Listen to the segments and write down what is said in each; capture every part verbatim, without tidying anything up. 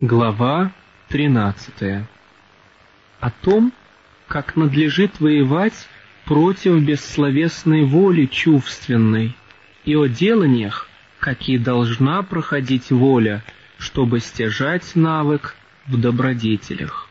Глава тринадцатая. О том, как надлежит воевать против бессловесной воли чувственной, и о деланиях, какие должна проходить воля, чтобы стяжать навык в добродетелях.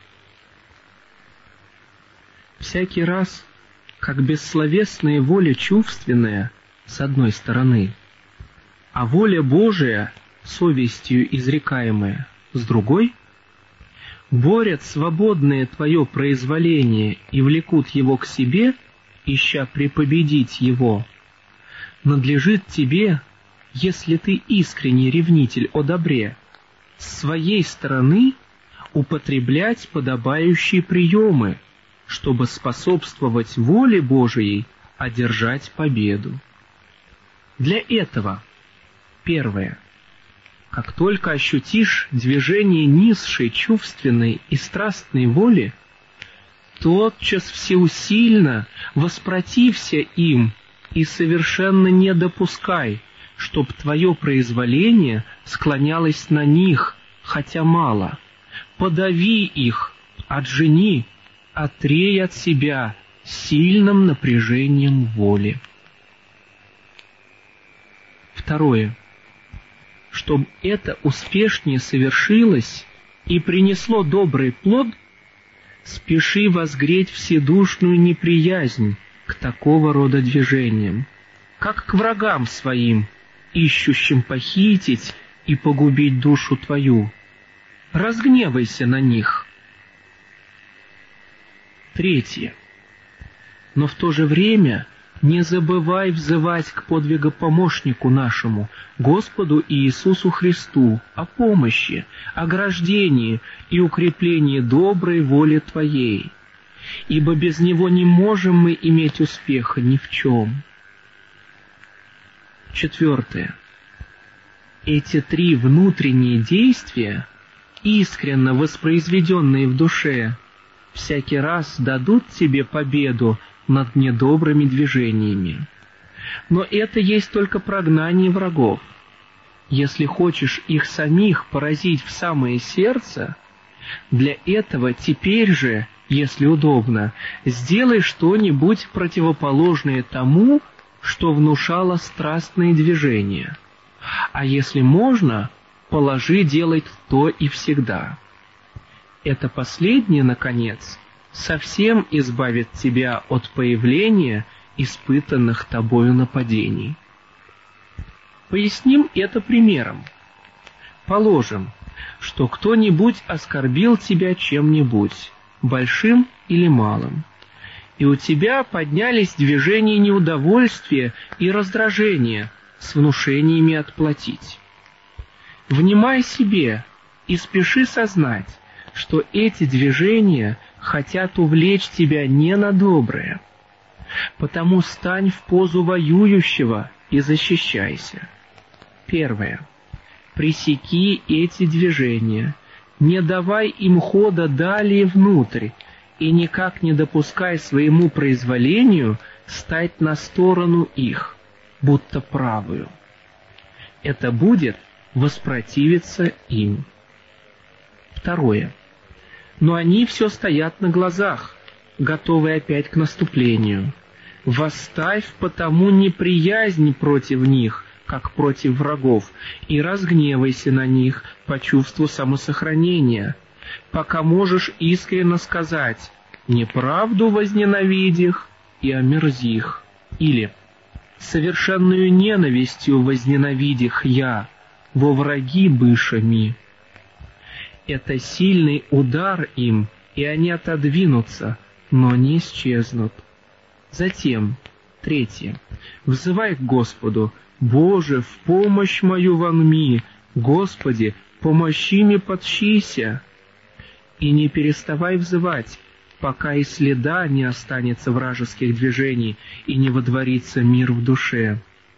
Всякий раз, как бессловесная воля чувственная, с одной стороны, а воля Божия, совестью изрекаемая, с другой, борят свободное твое произволение и влекут его к себе, ища препобедить его, надлежит тебе, если ты искренний ревнитель о добре, с своей стороны употреблять подобающие приемы, чтобы способствовать воле Божией одержать победу. Для этого, первое, как только ощутишь движение низшей чувственной и страстной воли, тотчас всеусильно воспротився им и совершенно не допускай, чтоб твое произволение склонялось на них, хотя мало. Подави их, отжени, отрей от себя сильным напряжением воли. Второе. Чтобы это успешнее совершилось и принесло добрый плод, спеши возгреть вседушную неприязнь к такого рода движениям, как к врагам своим, ищущим похитить и погубить душу твою. Разгневайся на них. Третье. Но в то же время не забывай взывать к подвигопомощнику нашему, Господу Иисусу Христу, о помощи, ограждении и укреплении доброй воли Твоей, ибо без Него не можем мы иметь успеха ни в чем. Четвертое. Эти три внутренние действия, искренно воспроизведенные в душе, всякий раз дадут тебе победу над недобрыми движениями. Но это есть только прогнание врагов. Если хочешь их самих поразить в самое сердце, для этого теперь же, если удобно, сделай что-нибудь противоположное тому, что внушало страстные движения. А если можно, положи делать то и всегда. Это последнее, наконец, совсем избавит тебя от появления испытанных тобою нападений. Поясним это примером. Положим, что кто-нибудь оскорбил тебя чем-нибудь, большим или малым, и у тебя поднялись движения неудовольствия и раздражения с внушениями отплатить. Внимай себе и спеши сознать, что эти движения хотят увлечь тебя не на доброе. Потому стань в позу воюющего и защищайся. Первое. Пресеки эти движения, не давай им хода далее внутрь, и никак не допускай своему произволению стать на сторону их, будто правую. Это будет воспротивиться им. Второе. Но они все стоят на глазах, готовые опять к наступлению. Восставь потому неприязнь против них, как против врагов, и разгневайся на них по чувству самосохранения, пока можешь искренне сказать «неправду возненавидих и омерзих» или «совершенную ненавистью возненавидих я, во враги бышами». Это сильный удар им, и они отодвинутся, но не исчезнут. Затем, третье, взывай к Господу: «Боже, в помощь мою вонми, Господи, помощи мне подщися». И не переставай взывать, пока и следа не останется вражеских движений и не водворится мир в душе.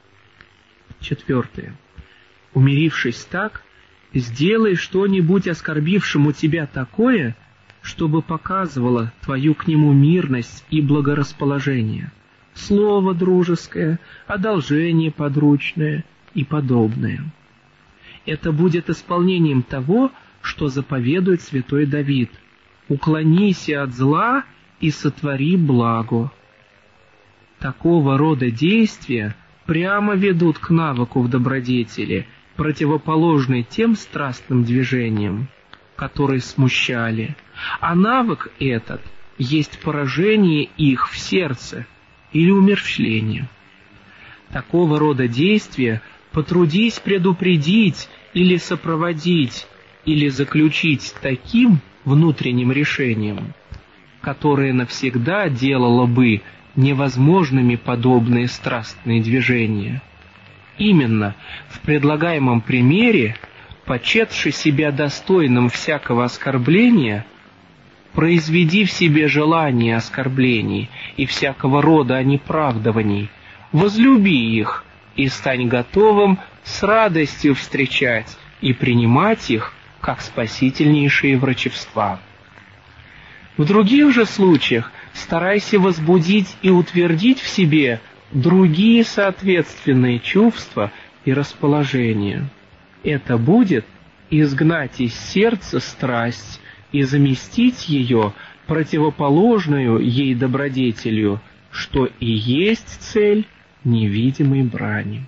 Четвертое. Умирившись так, сделай что-нибудь оскорбившему тебя такое, чтобы показывало твою к нему мирность и благорасположение, слово дружеское, одолжение подручное и подобное. Это будет исполнением того, что заповедует святой Давид: «Уклонися от зла и сотвори благо». Такого рода действия прямо ведут к навыку в добродетели, противоположной тем страстным движениям, которые смущали, а навык этот есть поражение их в сердце или умерщвление. Такого рода действия потрудись предупредить или сопроводить, или заключить таким внутренним решением, которое навсегда делало бы невозможными подобные страстные движения. Именно в предлагаемом примере, почетши себя достойным всякого оскорбления, произведи в себе желание оскорблений и всякого рода онеправдываний, возлюби их и стань готовым с радостью встречать и принимать их как спасительнейшие врачевства. В других же случаях старайся возбудить и утвердить в себе другие соответственные чувства и расположения. Это будет изгнать из сердца страсть и заместить ее противоположную ей добродетелью, что и есть цель невидимой брани.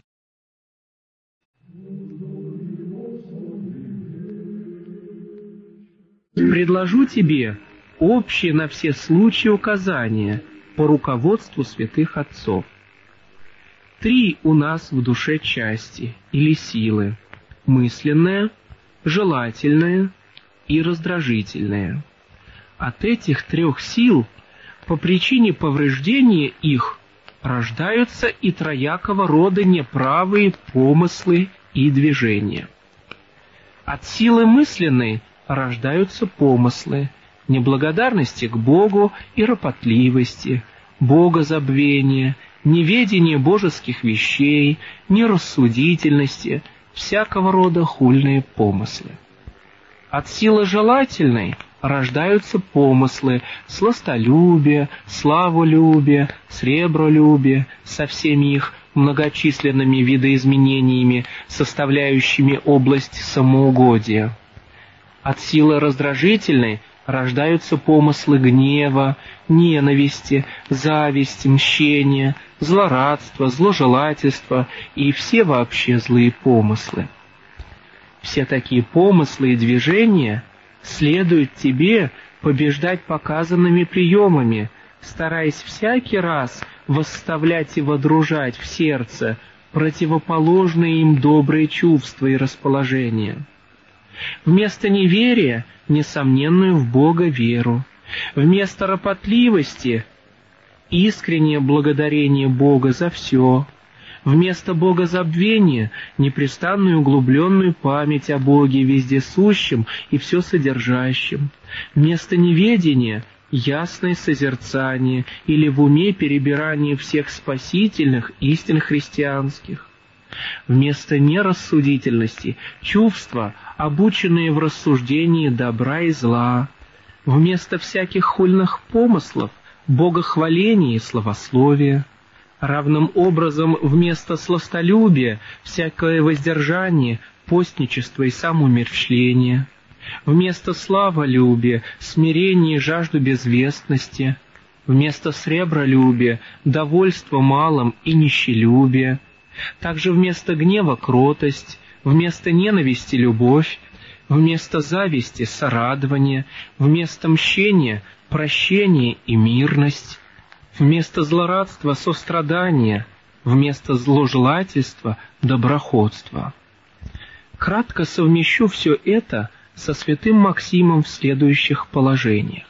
Предложу тебе общие на все случаи указания по руководству святых отцов. Три у нас в душе части или силы: мысленная, желательная и раздражительная. От этих трех сил по причине повреждения их рождаются и троякого рода неправые помыслы и движения. От силы мысленной рождаются помыслы неблагодарности к Богу и ропотливости, богозабвения, неведения божеских вещей, нерассудительности, всякого рода хульные помыслы. От силы желательной рождаются помыслы сластолюбия, славолюбия, сребролюбия со всеми их многочисленными видоизменениями, составляющими область самоугодия. От силы раздражительной рождаются помыслы гнева, ненависти, зависти, мщения, злорадства, зложелательства и все вообще злые помыслы. Все такие помыслы и движения следует тебе побеждать показанными приемами, стараясь всякий раз восставлять и водружать в сердце противоположные им добрые чувства и расположения. Вместо неверия — несомненную в Бога веру, вместо ропотливости — искреннее благодарение Бога за все, вместо богозабвения — непрестанную углубленную память о Боге вездесущем и все содержащем, вместо неведения — ясное созерцание или в уме перебирание всех спасительных истин христианских, вместо нерассудительности — чувства, обученные в рассуждении добра и зла, вместо всяких хульных помыслов — богохваление и славословие, равным образом вместо сластолюбия — всякое воздержание, постничество и самоумерщвление, вместо славолюбия — смирение и жажду безвестности, вместо сребролюбия — довольство малым и нищелюбие, также вместо гнева — кротость, вместо ненависти — любовь, вместо зависти — сорадование, вместо мщения — прощение и мирность, вместо злорадства — сострадание, вместо зложелательства — доброходство. Кратко совмещу все это со святым Максимом в следующих положениях.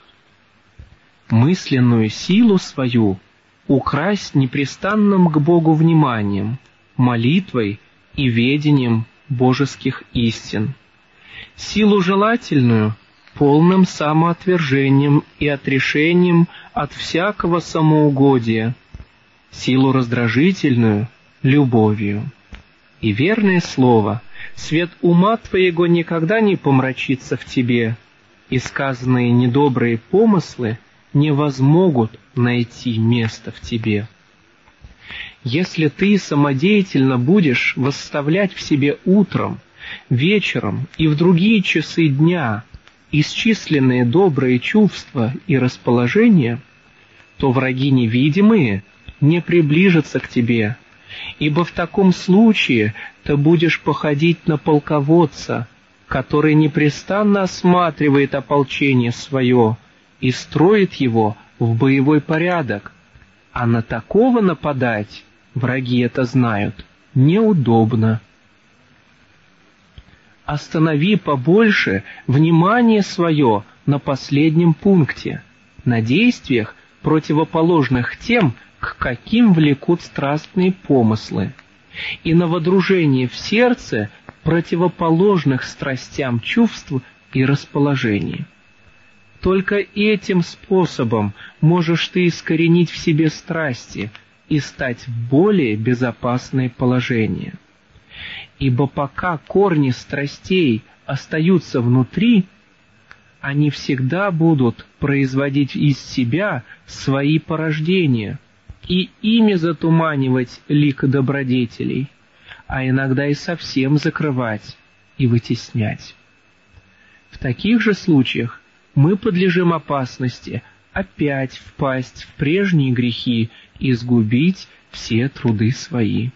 Мысленную силу свою украсть непрестанным к Богу вниманием, молитвой и ведением божеских истин. Силу желательную полным самоотвержением и отрешением от всякого самоугодия, силу раздражительную любовью. И верное слово, свет ума твоего никогда не помрачится в тебе, и сказанные недобрые помыслы не возмогут найти место в тебе. Если ты самодеятельно будешь восставлять в себе утром вечером и в другие часы дня исчисленные добрые чувства и расположения, то враги невидимые не приближатся к тебе, ибо в таком случае ты будешь походить на полководца, который непрестанно осматривает ополчение свое и строит его в боевой порядок, а на такого нападать, враги это знают, неудобно. Останови побольше внимание свое на последнем пункте, на действиях, противоположных тем, к каким влекут страстные помыслы, и на водружение в сердце противоположных страстям чувств и расположений. Только этим способом можешь ты искоренить в себе страсти и стать в более безопасное положение. Ибо пока корни страстей остаются внутри, они всегда будут производить из себя свои порождения и ими затуманивать лик добродетелей, а иногда и совсем закрывать и вытеснять. В таких же случаях мы подлежим опасности опять впасть в прежние грехи и сгубить все труды свои.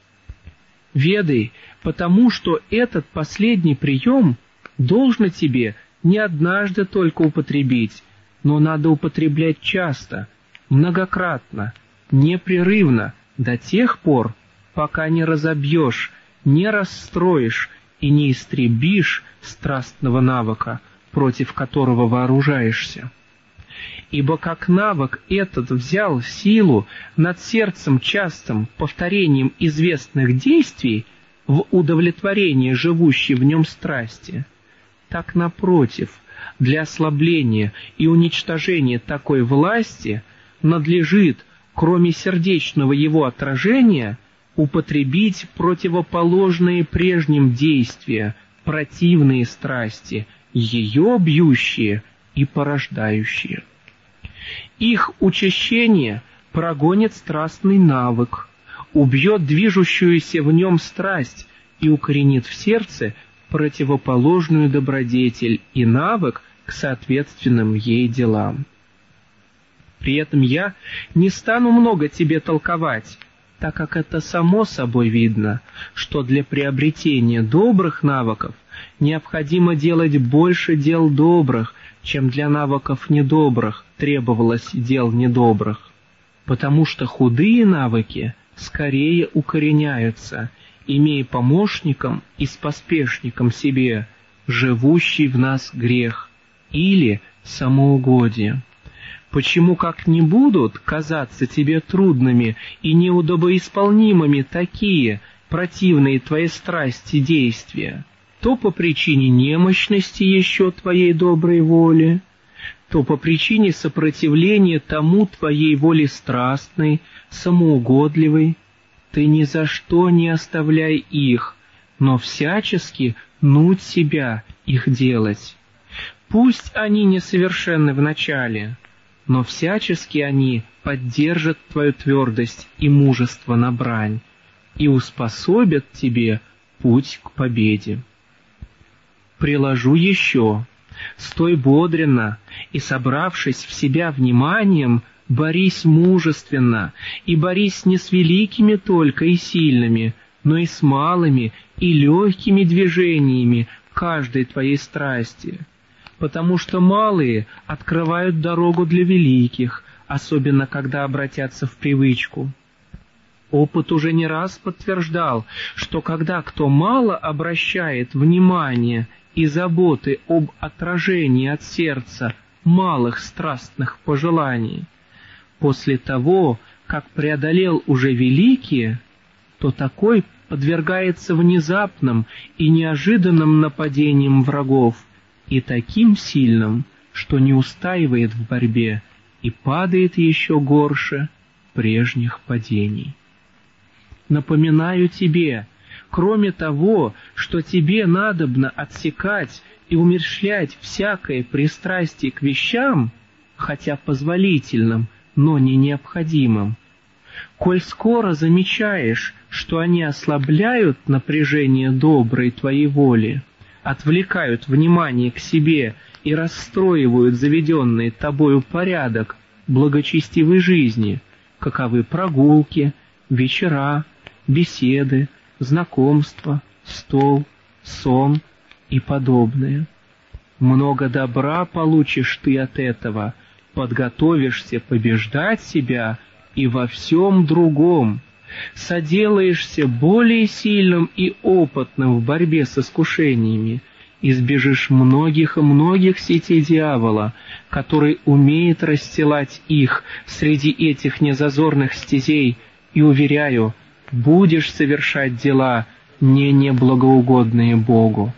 Ведай, потому что этот последний прием должно тебе не однажды только употребить, но надо употреблять часто, многократно, непрерывно, до тех пор, пока не разобьешь, не расстроишь и не истребишь страстного навыка, против которого вооружаешься. Ибо как навык этот взял силу над сердцем частым повторением известных действий в удовлетворении живущей в нем страсти, так, напротив, для ослабления и уничтожения такой власти надлежит, кроме сердечного его отражения, употребить противоположные прежним действия, противные страсти, ее бьющие и порождающие. Их учащение прогонит страстный навык, убьет движущуюся в нем страсть и укоренит в сердце противоположную добродетель и навык к соответственным ей делам. При этом я не стану много тебе толковать, так как это само собой видно, что для приобретения добрых навыков необходимо делать больше дел добрых, чем для навыков недобрых требовалось дел недобрых, потому что худые навыки скорее укореняются, имея помощником и споспешником себе живущий в нас грех или самоугодие. Почему как не будут казаться тебе трудными и неудобоисполнимыми такие противные твоей страсти действия, то по причине немощности еще твоей доброй воли, то по причине сопротивления тому твоей воле страстной, самоугодливой, ты ни за что не оставляй их, но всячески нудь себя их делать. Пусть они несовершенны вначале, но всячески они поддержат твою твердость и мужество на брань и успособят тебе путь к победе. Приложу еще: стой бодренно и, собравшись в себя вниманием, борись мужественно, и борись не с великими только и сильными, но и с малыми и легкими движениями каждой твоей страсти, потому что малые открывают дорогу для великих, особенно когда обратятся в привычку. Опыт уже не раз подтверждал, что когда кто мало обращает внимание и заботы об отражении от сердца малых страстных пожеланий, после того, как преодолел уже великие, то такой подвергается внезапным и неожиданным нападениям врагов, и таким сильным, что не устаивает в борьбе и падает еще горше прежних падений. Напоминаю тебе, кроме того, что тебе надобно отсекать и умерщвлять всякое пристрастие к вещам, хотя позволительным, но не необходимым, Коль скоро замечаешь, что они ослабляют напряжение доброй твоей воли, отвлекают внимание к себе и расстроивают заведенный тобою порядок благочестивой жизни, каковы прогулки, вечера, беседы, знакомства, стол, сон и подобное. Много добра получишь ты от этого, подготовишься побеждать себя и во всем другом, соделаешься более сильным и опытным в борьбе с искушениями, избежишь многих и многих сетей дьявола, который умеет расстилать их среди этих незазорных стезей, и, уверяю, будешь совершать дела не неблагоугодные Богу.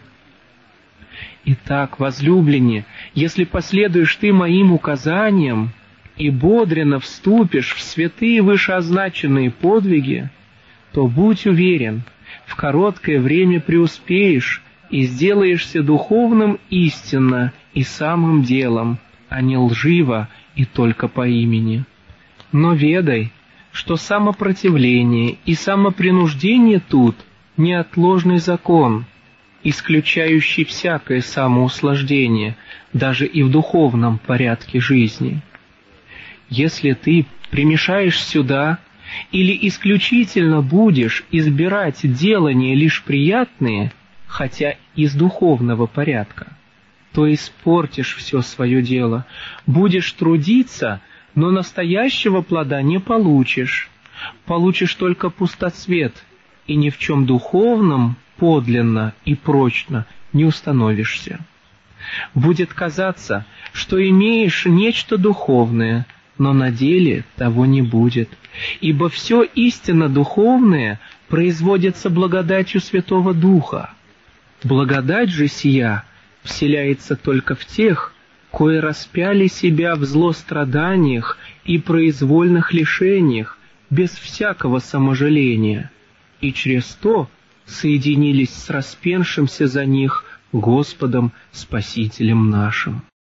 Итак, возлюбленные, если последуешь ты моим указаниям и бодренно вступишь в святые вышеозначенные подвиги, то будь уверен, в короткое время преуспеешь и сделаешься духовным истинно и самым делом, а не лживо и только по имени. Но ведай, что самопротивление и самопринуждение тут неотложный закон, исключающий всякое самоуслаждение, даже и в духовном порядке жизни. Если ты примешаешь сюда или исключительно будешь избирать делания лишь приятные, хотя из духовного порядка, то испортишь все свое дело, будешь трудиться, но настоящего плода не получишь, получишь только пустоцвет, и ни в чем духовном подлинно и прочно не установишься. Будет казаться, что имеешь нечто духовное, но на деле того не будет, ибо все истинно духовное производится благодатью Святого Духа. Благодать же сия вселяется только в тех, кои распяли себя в злостраданиях и произвольных лишениях, без всякого саможаления, и через то соединились с распеншимся за них Господом Спасителем нашим.